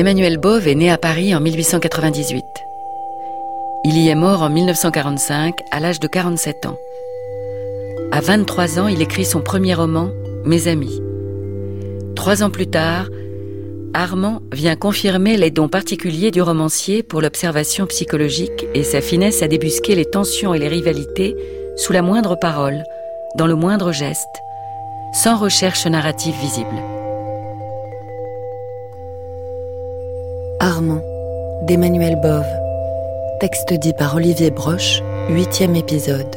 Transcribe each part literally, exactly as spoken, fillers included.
Emmanuel Bove est né à Paris en mille huit cent quatre-vingt-dix-huit. Il y est mort en mille neuf cent quarante-cinq, à l'âge de quarante-sept ans. À vingt-trois ans, il écrit son premier roman, Mes amis. Trois ans plus tard, Armand vient confirmer les dons particuliers du romancier pour l'observation psychologique et sa finesse à débusquer les tensions et les rivalités sous la moindre parole, dans le moindre geste, sans recherche narrative visible. Armand, d'Emmanuel Bove. Texte dit par Olivier Broche, huitième épisode.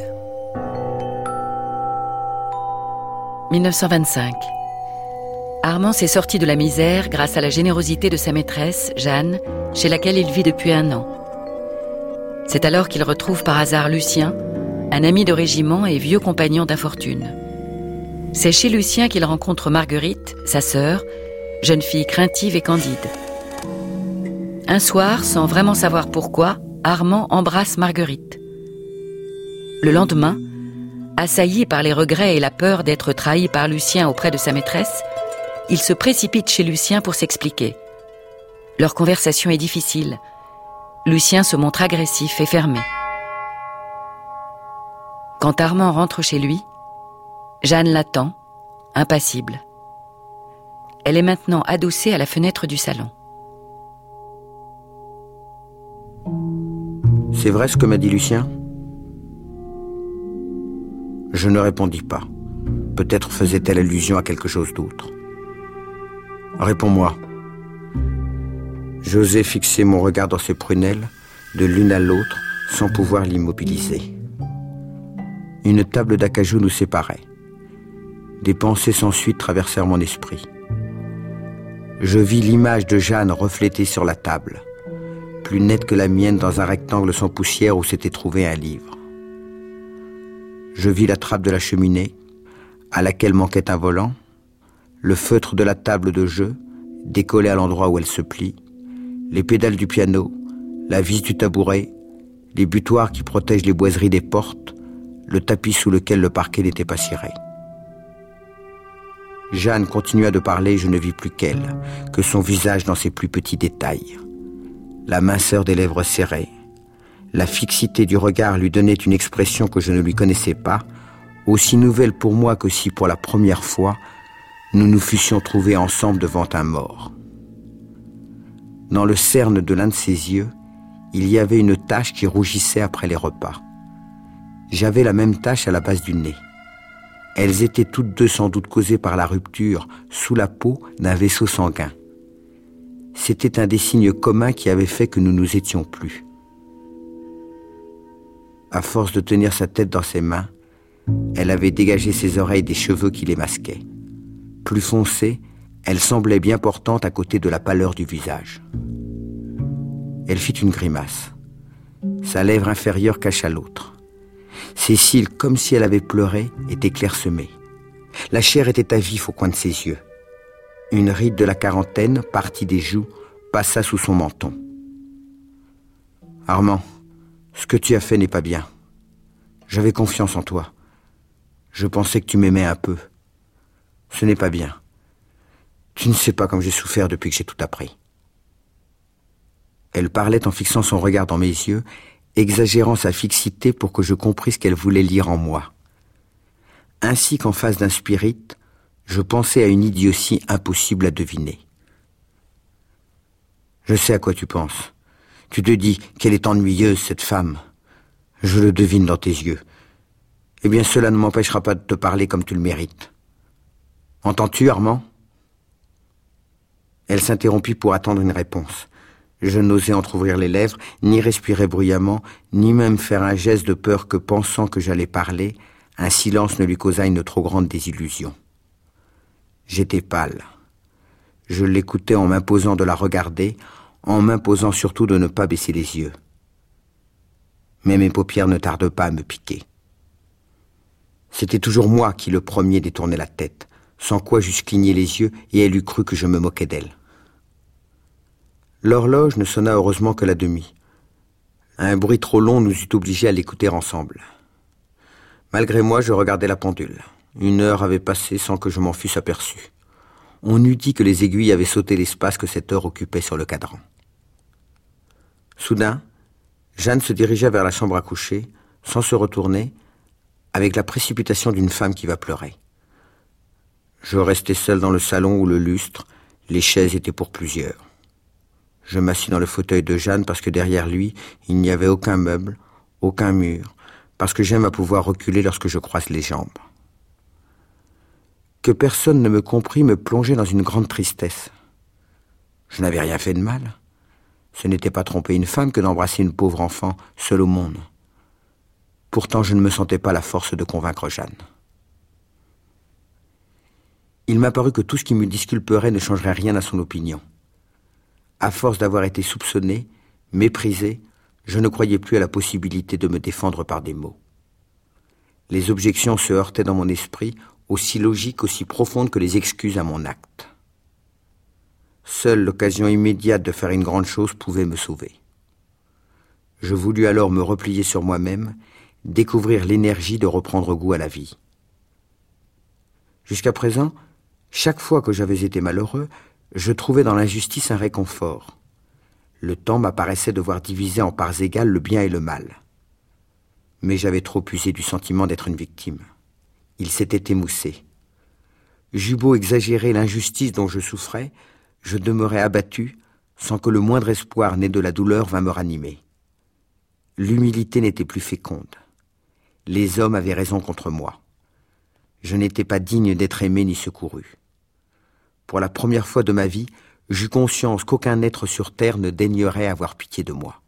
mille neuf cent vingt-cinq. Armand s'est sorti de la misère grâce à la générosité de sa maîtresse, Jeanne, chez laquelle il vit depuis un an. C'est alors qu'il retrouve par hasard Lucien, un ami de régiment et vieux compagnon d'infortune. C'est chez Lucien qu'il rencontre Marguerite, sa sœur, jeune fille craintive et candide. Un soir, sans vraiment savoir pourquoi, Armand embrasse Marguerite. Le lendemain, assailli par les regrets et la peur d'être trahi par Lucien auprès de sa maîtresse, il se précipite chez Lucien pour s'expliquer. Leur conversation est difficile. Lucien se montre agressif et fermé. Quand Armand rentre chez lui, Jeanne l'attend, impassible. Elle est maintenant adossée à la fenêtre du salon. C'est vrai ce que m'a dit Lucien ? Je ne répondis pas. Peut-être faisait-elle allusion à quelque chose d'autre. Réponds-moi. J'osais fixer mon regard dans ses prunelles, de l'une à l'autre, sans pouvoir l'immobiliser. Une table d'acajou nous séparait. Des pensées sans suite traversèrent mon esprit. Je vis l'image de Jeanne reflétée sur la table, plus nette que la mienne dans un rectangle sans poussière où s'était trouvé un livre. Je vis la trappe de la cheminée, à laquelle manquait un volant, le feutre de la table de jeu, décollé à l'endroit où elle se plie, les pédales du piano, la vis du tabouret, les butoirs qui protègent les boiseries des portes, le tapis sous lequel le parquet n'était pas ciré. Jeanne continua de parler et je ne vis plus qu'elle, que son visage dans ses plus petits détails. La minceur des lèvres serrées, la fixité du regard lui donnait une expression que je ne lui connaissais pas, aussi nouvelle pour moi que si, pour la première fois, nous nous fussions trouvés ensemble devant un mort. Dans le cerne de l'un de ses yeux, il y avait une tache qui rougissait après les repas. J'avais la même tache à la base du nez. Elles étaient toutes deux sans doute causées par la rupture, sous la peau, d'un vaisseau sanguin. C'était un des signes communs qui avait fait que nous nous étions plus. À force de tenir sa tête dans ses mains, elle avait dégagé ses oreilles des cheveux qui les masquaient. Plus foncée, elle semblait bien portante à côté de la pâleur du visage. Elle fit une grimace. Sa lèvre inférieure cacha l'autre. Ses cils, comme si elle avait pleuré, étaient clairsemés. La chair était à vif au coin de ses yeux. Une ride de la quarantaine, partie des joues, passa sous son menton. « Armand, ce que tu as fait n'est pas bien. J'avais confiance en toi. Je pensais que tu m'aimais un peu. Ce n'est pas bien. Tu ne sais pas comme j'ai souffert depuis que j'ai tout appris. » Elle parlait en fixant son regard dans mes yeux, exagérant sa fixité pour que je comprisse qu'elle voulait lire en moi. Ainsi qu'en face d'un spirit, je pensais à une idiotie impossible à deviner. « Je sais à quoi tu penses. Tu te dis qu'elle est ennuyeuse, cette femme. Je le devine dans tes yeux. Eh bien, cela ne m'empêchera pas de te parler comme tu le mérites. Entends-tu, Armand ?» Elle s'interrompit pour attendre une réponse. Je n'osais entrouvrir les lèvres, ni respirer bruyamment, ni même faire un geste de peur que, pensant que j'allais parler, un silence ne lui causât une trop grande désillusion. J'étais pâle. Je l'écoutais en m'imposant de la regarder, en m'imposant surtout de ne pas baisser les yeux. Mais mes paupières ne tardent pas à me piquer. C'était toujours moi qui le premier détournais la tête, sans quoi j'eusse cligné les yeux et elle eût cru que je me moquais d'elle. L'horloge ne sonna heureusement que la demie. Un bruit trop long nous eût obligés à l'écouter ensemble. Malgré moi, je regardais la pendule. Une heure avait passé sans que je m'en fusse aperçu. On eût dit que les aiguilles avaient sauté l'espace que cette heure occupait sur le cadran. Soudain, Jeanne se dirigea vers la chambre à coucher, sans se retourner, avec la précipitation d'une femme qui va pleurer. Je restai seul dans le salon où le lustre, les chaises étaient pour plusieurs. Je m'assis dans le fauteuil de Jeanne parce que derrière lui, il n'y avait aucun meuble, aucun mur, parce que j'aime à pouvoir reculer lorsque je croise les jambes. Que personne ne me comprit me plongeait dans une grande tristesse. Je n'avais rien fait de mal. Ce n'était pas tromper une femme que d'embrasser une pauvre enfant seule au monde. Pourtant, je ne me sentais pas la force de convaincre Jeanne. Il m'a paru que tout ce qui me disculperait ne changerait rien à son opinion. À force d'avoir été soupçonné, méprisé, je ne croyais plus à la possibilité de me défendre par des mots. Les objections se heurtaient dans mon esprit, aussi logiques, aussi profondes que les excuses à mon acte. Seule l'occasion immédiate de faire une grande chose pouvait me sauver. Je voulus alors me replier sur moi-même, découvrir l'énergie de reprendre goût à la vie. Jusqu'à présent, chaque fois que j'avais été malheureux, je trouvais dans l'injustice un réconfort. Le temps m'apparaissait devoir diviser en parts égales le bien et le mal. Mais j'avais trop usé du sentiment d'être une victime. Il s'était émoussé. J'eus beau exagérer l'injustice dont je souffrais, je demeurais abattu, sans que le moindre espoir né de la douleur vînt me ranimer. L'humilité n'était plus féconde. Les hommes avaient raison contre moi. Je n'étais pas digne d'être aimé ni secouru. Pour la première fois de ma vie, j'eus conscience qu'aucun être sur terre ne daignerait avoir pitié de moi.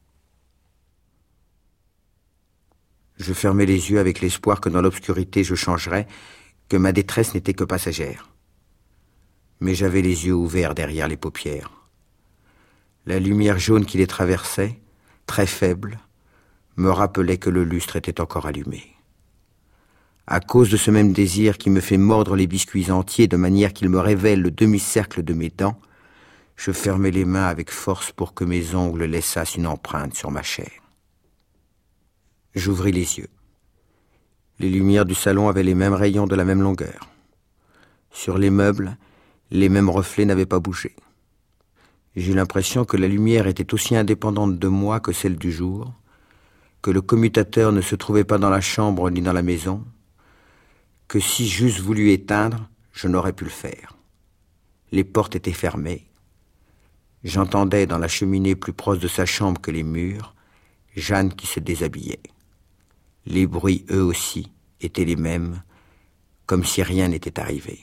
Je fermai les yeux avec l'espoir que dans l'obscurité je changerais, que ma détresse n'était que passagère. Mais j'avais les yeux ouverts derrière les paupières. La lumière jaune qui les traversait, très faible, me rappelait que le lustre était encore allumé. À cause de ce même désir qui me fait mordre les biscuits entiers de manière qu'il me révèle le demi-cercle de mes dents, je fermai les mains avec force pour que mes ongles laissassent une empreinte sur ma chair. J'ouvris les yeux. Les lumières du salon avaient les mêmes rayons de la même longueur. Sur les meubles, les mêmes reflets n'avaient pas bougé. J'eus l'impression que la lumière était aussi indépendante de moi que celle du jour, que le commutateur ne se trouvait pas dans la chambre ni dans la maison, que si j'eusse voulu éteindre, je n'aurais pu le faire. Les portes étaient fermées. J'entendais dans la cheminée plus proche de sa chambre que les murs, Jeanne qui se déshabillait. Les bruits, eux aussi, étaient les mêmes, comme si rien n'était arrivé.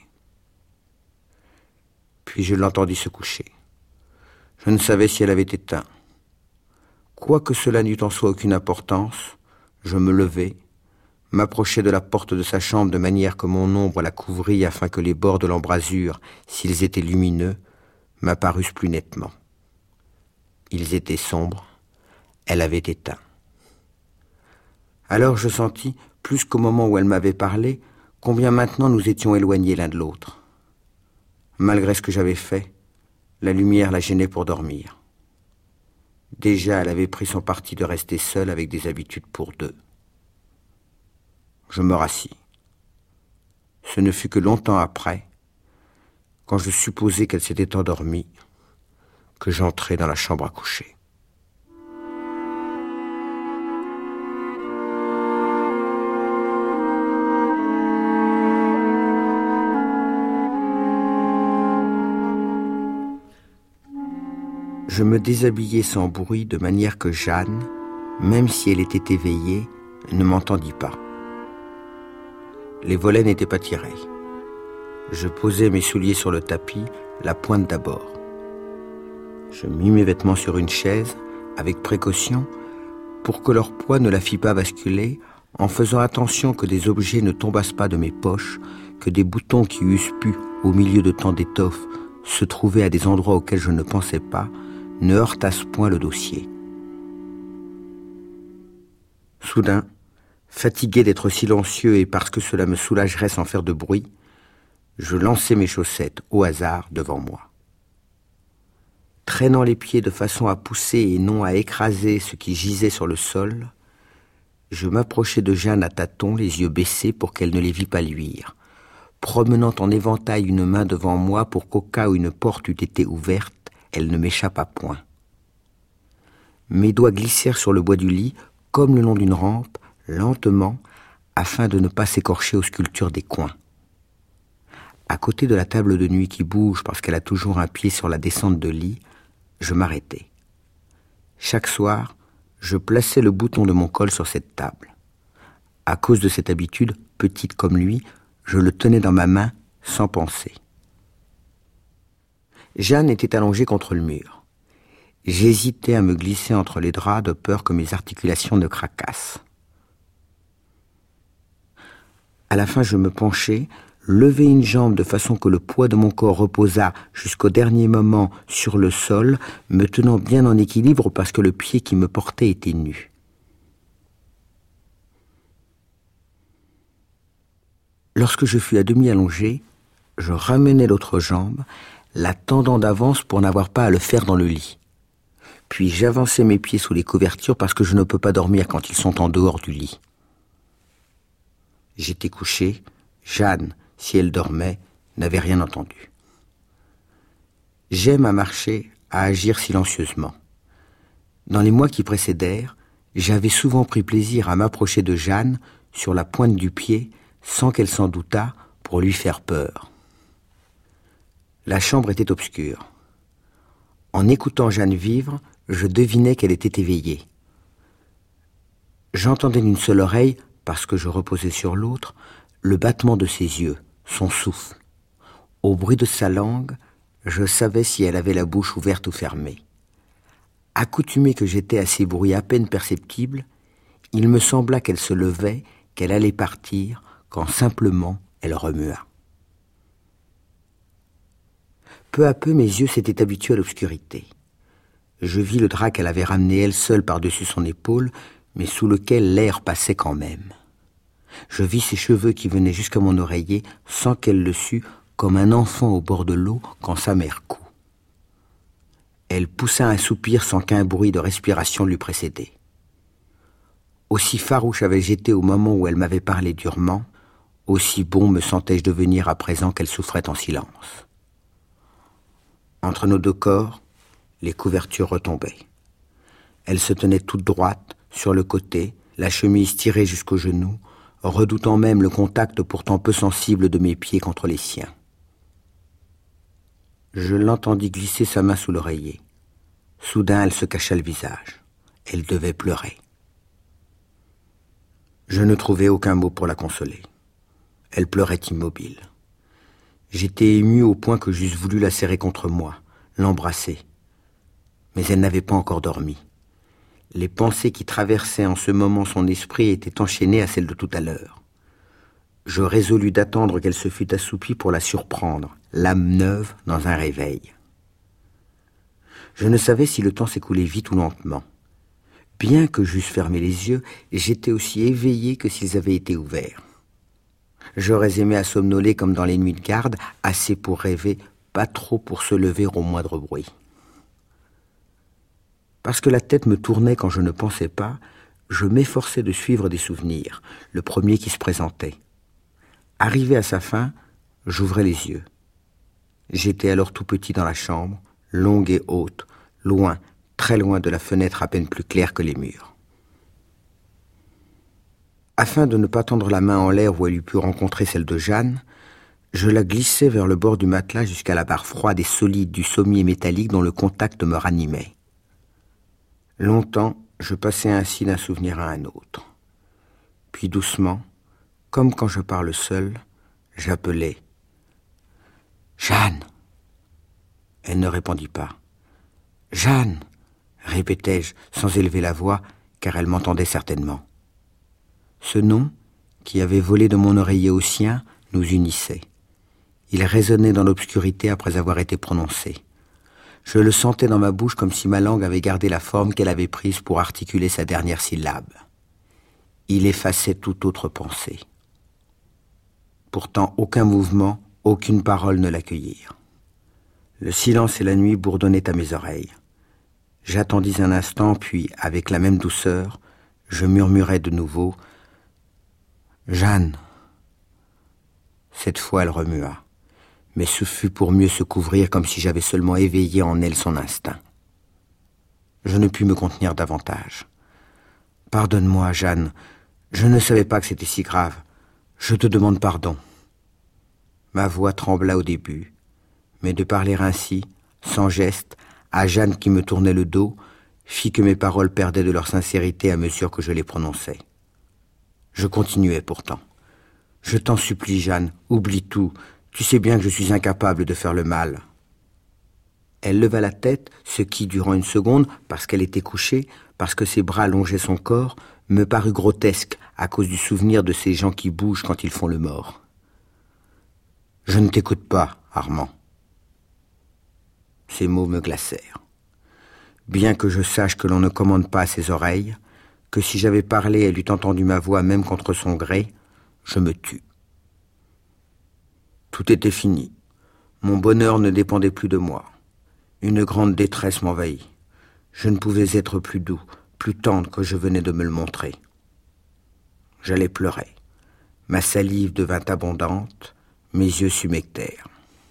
Puis je l'entendis se coucher. Je ne savais si elle avait éteint. Quoique cela n'eût en soi aucune importance, je me levai, m'approchai de la porte de sa chambre de manière que mon ombre la couvrit afin que les bords de l'embrasure, s'ils étaient lumineux, m'apparussent plus nettement. Ils étaient sombres, elle avait éteint. Alors je sentis, plus qu'au moment où elle m'avait parlé, combien maintenant nous étions éloignés l'un de l'autre. Malgré ce que j'avais fait, la lumière la gênait pour dormir. Déjà, elle avait pris son parti de rester seule avec des habitudes pour deux. Je me rassis. Ce ne fut que longtemps après, quand je supposai qu'elle s'était endormie, que j'entrai dans la chambre à coucher. Je me déshabillai sans bruit de manière que Jeanne, même si elle était éveillée, ne m'entendit pas. Les volets n'étaient pas tirés. Je posai mes souliers sur le tapis, la pointe d'abord. Je mis mes vêtements sur une chaise, avec précaution, pour que leur poids ne la fît pas basculer, en faisant attention que des objets ne tombassent pas de mes poches, que des boutons qui eussent pu, au milieu de tant d'étoffes, se trouver à des endroits auxquels je ne pensais pas, ne heurtassent point le dossier. Soudain, fatigué d'être silencieux et parce que cela me soulagerait sans faire de bruit, je lançai mes chaussettes au hasard devant moi. Traînant les pieds de façon à pousser et non à écraser ce qui gisait sur le sol, je m'approchai de Jeanne à tâtons, les yeux baissés pour qu'elle ne les vît pas luire, promenant en éventail une main devant moi pour qu'au cas où une porte eût été ouverte, elle ne m'échappât point. Mes doigts glissèrent sur le bois du lit, comme le long d'une rampe, lentement, afin de ne pas s'écorcher aux sculptures des coins. À côté de la table de nuit qui bouge parce qu'elle a toujours un pied sur la descente de lit, je m'arrêtai. Chaque soir, je plaçais le bouton de mon col sur cette table. À cause de cette habitude, petite comme lui, je le tenais dans ma main sans penser. Jeanne était allongée contre le mur. J'hésitais à me glisser entre les draps de peur que mes articulations ne craquassent. À la fin, je me penchai, levai une jambe de façon que le poids de mon corps reposât jusqu'au dernier moment sur le sol, me tenant bien en équilibre parce que le pied qui me portait était nu. Lorsque je fus à demi allongé, je ramenai l'autre jambe, la tendant d'avance pour n'avoir pas à le faire dans le lit. Puis j'avançai mes pieds sous les couvertures parce que je ne peux pas dormir quand ils sont en dehors du lit. J'étais couché, Jeanne, si elle dormait, n'avait rien entendu. J'aime à marcher, à agir silencieusement. Dans les mois qui précédèrent, j'avais souvent pris plaisir à m'approcher de Jeanne sur la pointe du pied, sans qu'elle s'en doutât, pour lui faire peur. La chambre était obscure. En écoutant Jeanne vivre, je devinais qu'elle était éveillée. J'entendais d'une seule oreille, parce que je reposais sur l'autre, le battement de ses yeux, son souffle. Au bruit de sa langue, je savais si elle avait la bouche ouverte ou fermée. Accoutumé que j'étais à ces bruits à peine perceptibles, il me sembla qu'elle se levait, qu'elle allait partir, quand simplement elle remua. Peu à peu, mes yeux s'étaient habitués à l'obscurité. Je vis le drap qu'elle avait ramené elle seule par-dessus son épaule, mais sous lequel l'air passait quand même. Je vis ses cheveux qui venaient jusqu'à mon oreiller, sans qu'elle le sût, comme un enfant au bord de l'eau quand sa mère coud. Elle poussa un soupir sans qu'un bruit de respiration lui précédait. Aussi farouche avais-je été au moment où elle m'avait parlé durement, aussi bon me sentais-je devenir à présent qu'elle souffrait en silence. Entre nos deux corps, les couvertures retombaient. Elle se tenait toute droite, sur le côté, la chemise tirée jusqu'aux genoux, redoutant même le contact pourtant peu sensible de mes pieds contre les siens. Je l'entendis glisser sa main sous l'oreiller. Soudain, elle se cacha le visage. Elle devait pleurer. Je ne trouvai aucun mot pour la consoler. Elle pleurait immobile. J'étais ému au point que j'eusse voulu la serrer contre moi, l'embrasser. Mais elle n'avait pas encore dormi. Les pensées qui traversaient en ce moment son esprit étaient enchaînées à celles de tout à l'heure. Je résolus d'attendre qu'elle se fût assoupie pour la surprendre, l'âme neuve dans un réveil. Je ne savais si le temps s'écoulait vite ou lentement. Bien que j'eusse fermé les yeux, j'étais aussi éveillé que s'ils avaient été ouverts. J'aurais aimé à somnoler comme dans les nuits de garde, assez pour rêver, pas trop pour se lever au moindre bruit. Parce que la tête me tournait quand je ne pensais pas, je m'efforçais de suivre des souvenirs, le premier qui se présentait. Arrivé à sa fin, j'ouvrais les yeux. J'étais alors tout petit dans la chambre, longue et haute, loin, très loin de la fenêtre à peine plus claire que les murs. Afin de ne pas tendre la main en l'air où elle eût pu rencontrer celle de Jeanne, je la glissai vers le bord du matelas jusqu'à la barre froide et solide du sommier métallique dont le contact me ranimait. Longtemps, je passai ainsi d'un souvenir à un autre. Puis doucement, comme quand je parle seul, j'appelai « Jeanne !» Elle ne répondit pas. « Jeanne !» répétai-je sans élever la voix, car elle m'entendait certainement. Ce nom, qui avait volé de mon oreiller au sien, nous unissait. Il résonnait dans l'obscurité après avoir été prononcé. Je le sentais dans ma bouche comme si ma langue avait gardé la forme qu'elle avait prise pour articuler sa dernière syllabe. Il effaçait toute autre pensée. Pourtant, aucun mouvement, aucune parole ne l'accueillirent. Le silence et la nuit bourdonnaient à mes oreilles. J'attendis un instant, puis, avec la même douceur, je murmurai de nouveau « Jeanne !» Cette fois, elle remua. Mais ce fut pour mieux se couvrir comme si j'avais seulement éveillé en elle son instinct. Je ne pus me contenir davantage. « Pardonne-moi, Jeanne. Je ne savais pas que c'était si grave. Je te demande pardon. » Ma voix trembla au début, mais de parler ainsi, sans geste, à Jeanne qui me tournait le dos, fit que mes paroles perdaient de leur sincérité à mesure que je les prononçais. Je continuais pourtant. « Je t'en supplie, Jeanne, oublie tout. Tu sais bien que je suis incapable de faire le mal. » Elle leva la tête, ce qui, durant une seconde, parce qu'elle était couchée, parce que ses bras longeaient son corps, me parut grotesque à cause du souvenir de ces gens qui bougent quand ils font le mort. « Je ne t'écoute pas, Armand. » Ces mots me glacèrent. Bien que je sache que l'on ne commande pas à ses oreilles, que si j'avais parlé, elle eût entendu ma voix même contre son gré, je me tus. Tout était fini. Mon bonheur ne dépendait plus de moi. Une grande détresse m'envahit. Je ne pouvais être plus doux, plus tendre que je venais de me le montrer. J'allais pleurer. Ma salive devint abondante, mes yeux s'humectèrent.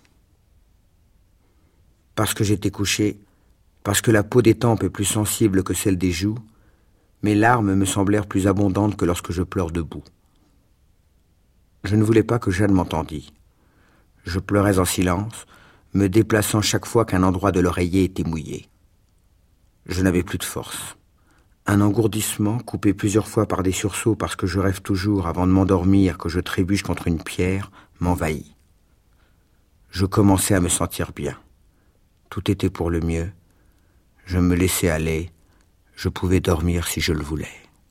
Parce que j'étais couché, parce que la peau des tempes est plus sensible que celle des joues, mes larmes me semblèrent plus abondantes que lorsque je pleure debout. Je ne voulais pas que Jeanne m'entendît. Je pleurais en silence, me déplaçant chaque fois qu'un endroit de l'oreiller était mouillé. Je n'avais plus de force. Un engourdissement, coupé plusieurs fois par des sursauts parce que je rêve toujours avant de m'endormir que je trébuche contre une pierre, m'envahit. Je commençais à me sentir bien. Tout était pour le mieux. Je me laissais aller. Je pouvais dormir si je le voulais.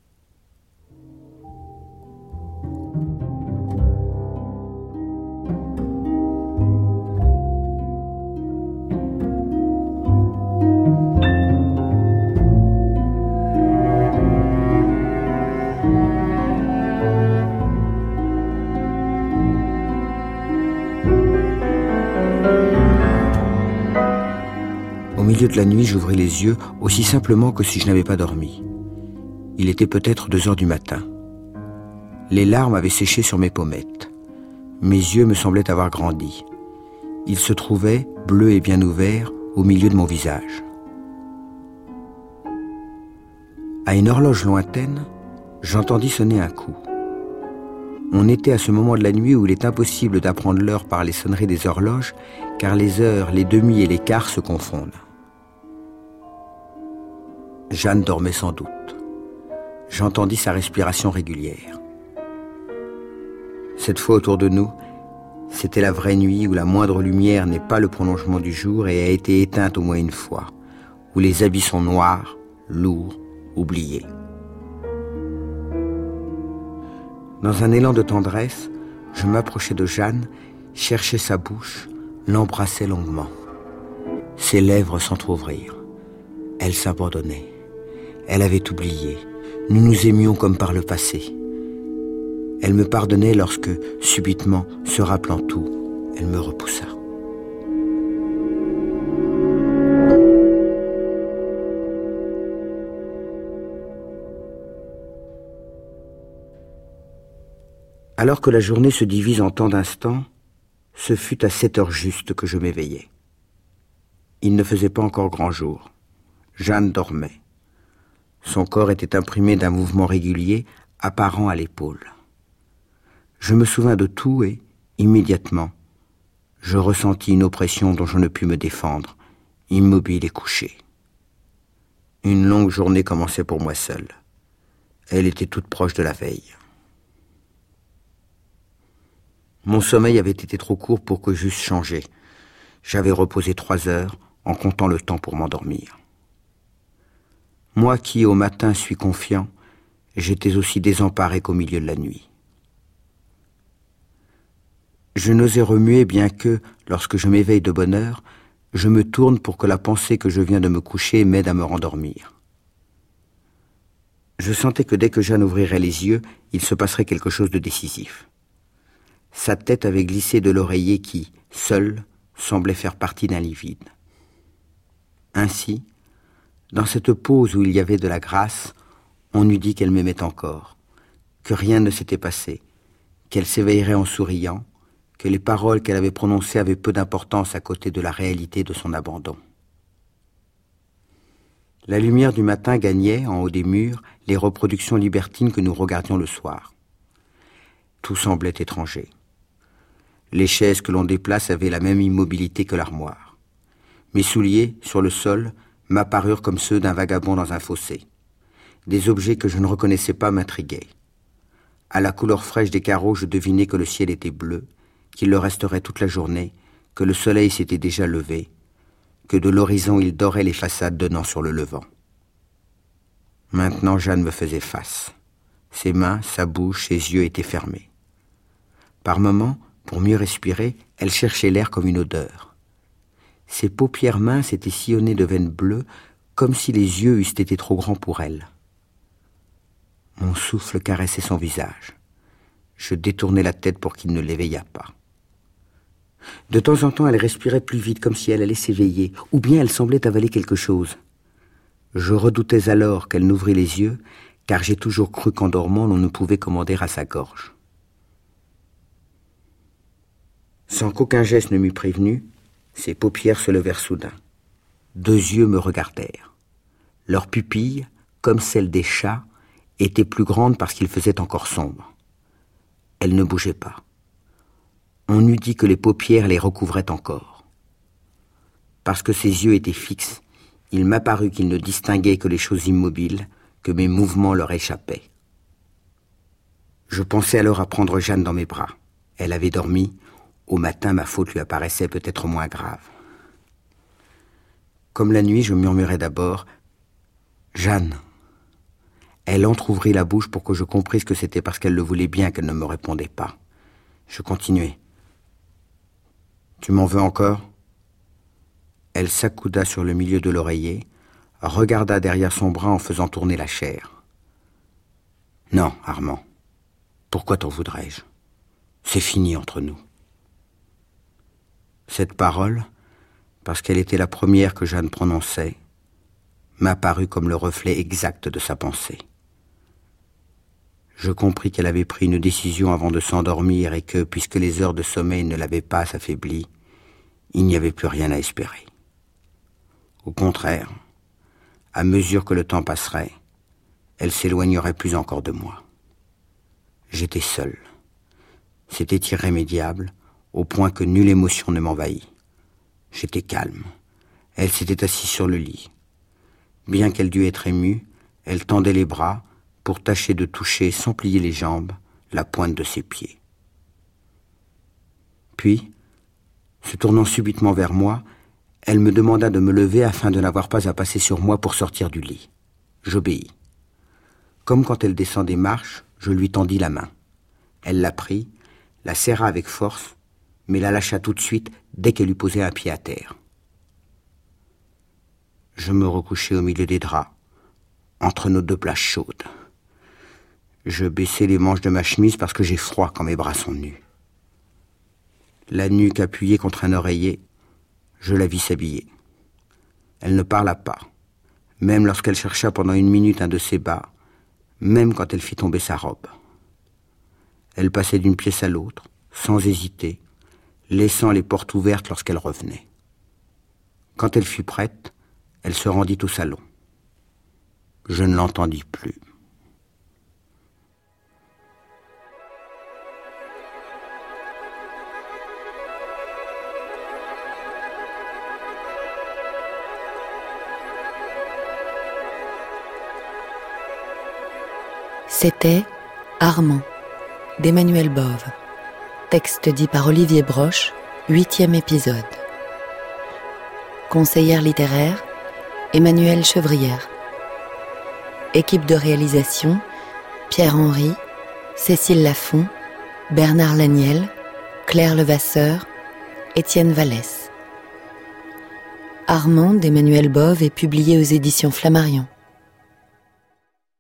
Au milieu de la nuit, j'ouvris les yeux aussi simplement que si je n'avais pas dormi. Il était peut-être deux heures du matin. Les larmes avaient séché sur mes pommettes. Mes yeux me semblaient avoir grandi. Ils se trouvaient, bleus et bien ouverts, au milieu de mon visage. À une horloge lointaine, j'entendis sonner un coup. On était à ce moment de la nuit où il est impossible d'apprendre l'heure par les sonneries des horloges, car les heures, les demi et les quarts se confondent. Jeanne dormait sans doute. J'entendis sa respiration régulière. Cette fois autour de nous, c'était la vraie nuit où la moindre lumière n'est pas le prolongement du jour et a été éteinte au moins une fois, où les habits sont noirs, lourds, oubliés. Dans un élan de tendresse, je m'approchai de Jeanne, cherchai sa bouche, l'embrassai longuement. Ses lèvres s'entr'ouvrirent. Elle s'abandonnait. Elle avait oublié. Nous nous aimions comme par le passé. Elle me pardonnait lorsque, subitement, se rappelant tout, elle me repoussa. Alors que la journée se divise en tant d'instants, ce fut à sept heures juste que je m'éveillai. Il ne faisait pas encore grand jour. Jeanne dormait. Son corps était imprimé d'un mouvement régulier, apparent à l'épaule. Je me souvins de tout et, immédiatement, je ressentis une oppression dont je ne pus me défendre, immobile et couché. Une longue journée commençait pour moi seule. Elle était toute proche de la veille. Mon sommeil avait été trop court pour que j'eusse changé. J'avais reposé trois heures en comptant le temps pour m'endormir. Moi qui, au matin, suis confiant, j'étais aussi désemparé qu'au milieu de la nuit. Je n'osais remuer bien que, lorsque je m'éveille de bonne heure, je me tourne pour que la pensée que je viens de me coucher m'aide à me rendormir. Je sentais que dès que Jeanne ouvrirait les yeux, il se passerait quelque chose de décisif. Sa tête avait glissé de l'oreiller qui, seul, semblait faire partie d'un lit vide. Ainsi, dans cette pause où il y avait de la grâce, on eût dit qu'elle m'aimait encore, que rien ne s'était passé, qu'elle s'éveillerait en souriant, que les paroles qu'elle avait prononcées avaient peu d'importance à côté de la réalité de son abandon. La lumière du matin gagnait, en haut des murs, les reproductions libertines que nous regardions le soir. Tout semblait étranger. Les chaises que l'on déplace avaient la même immobilité que l'armoire. Mes souliers, sur le sol, m'apparurent comme ceux d'un vagabond dans un fossé. Des objets que je ne reconnaissais pas m'intriguaient. À la couleur fraîche des carreaux, je devinais que le ciel était bleu, qu'il le resterait toute la journée, que le soleil s'était déjà levé, que de l'horizon il dorait les façades donnant sur le levant. Maintenant, Jeanne me faisait face. Ses mains, sa bouche, ses yeux étaient fermés. Par moments, pour mieux respirer, elle cherchait l'air comme une odeur. Ses paupières minces étaient sillonnées de veines bleues, comme si les yeux eussent été trop grands pour elle. Mon souffle caressait son visage. Je détournai la tête pour qu'il ne l'éveillât pas. De temps en temps, elle respirait plus vite, comme si elle allait s'éveiller, ou bien elle semblait avaler quelque chose. Je redoutais alors qu'elle n'ouvrît les yeux, car j'ai toujours cru qu'en dormant, l'on ne pouvait commander à sa gorge. Sans qu'aucun geste ne m'eût prévenu, ses paupières se levèrent soudain. Deux yeux me regardèrent. Leurs pupilles, comme celles des chats, étaient plus grandes parce qu'il faisait encore sombre. Elle ne bougeait pas. On eût dit que les paupières les recouvraient encore. Parce que ses yeux étaient fixes, il m'apparut qu'ils ne distinguaient que les choses immobiles, que mes mouvements leur échappaient. Je pensais alors à prendre Jeanne dans mes bras. Elle avait dormi. Au matin, ma faute lui apparaissait peut-être moins grave. Comme la nuit, je murmurai d'abord « Jeanne ». Elle entr'ouvrit la bouche pour que je comprisse que c'était parce qu'elle le voulait bien qu'elle ne me répondait pas. Je continuai. « Tu m'en veux encore ?» Elle s'accouda sur le milieu de l'oreiller, regarda derrière son bras en faisant tourner la chair. « Non, Armand. Pourquoi t'en voudrais-je? C'est fini entre nous. » Cette parole, parce qu'elle était la première que Jeanne prononçait, m'apparut comme le reflet exact de sa pensée. Je compris qu'elle avait pris une décision avant de s'endormir et que, puisque les heures de sommeil ne l'avaient pas affaiblie, il n'y avait plus rien à espérer. Au contraire, à mesure que le temps passerait, elle s'éloignerait plus encore de moi. J'étais seul. C'était irrémédiable, au point que nulle émotion ne m'envahit. J'étais calme. Elle s'était assise sur le lit. Bien qu'elle dût être émue, elle tendait les bras pour tâcher de toucher, sans plier les jambes, la pointe de ses pieds. Puis, se tournant subitement vers moi, elle me demanda de me lever afin de n'avoir pas à passer sur moi pour sortir du lit. J'obéis. Comme quand elle descend des marches, je lui tendis la main. Elle la prit, la serra avec force, mais la lâcha tout de suite dès qu'elle eut posé un pied à terre. Je me recouchai au milieu des draps, entre nos deux plages chaudes. Je baissai les manches de ma chemise parce que j'ai froid quand mes bras sont nus. La nuque appuyée contre un oreiller, je la vis s'habiller. Elle ne parla pas, même lorsqu'elle chercha pendant une minute un de ses bas, même quand elle fit tomber sa robe. Elle passait d'une pièce à l'autre, sans hésiter, laissant les portes ouvertes lorsqu'elle revenait. Quand elle fut prête, elle se rendit au salon. Je ne l'entendis plus. C'était Armand, d'Emmanuel Bove. Texte dit par Olivier Broche, huitième épisode. Conseillère littéraire, Emmanuelle Chevrière. Équipe de réalisation, Pierre Henry, Cécile Lafont, Bernard Laniel, Claire Levasseur, Étienne Vallès. Armand, d'Emmanuel Bove est publié aux éditions Flammarion.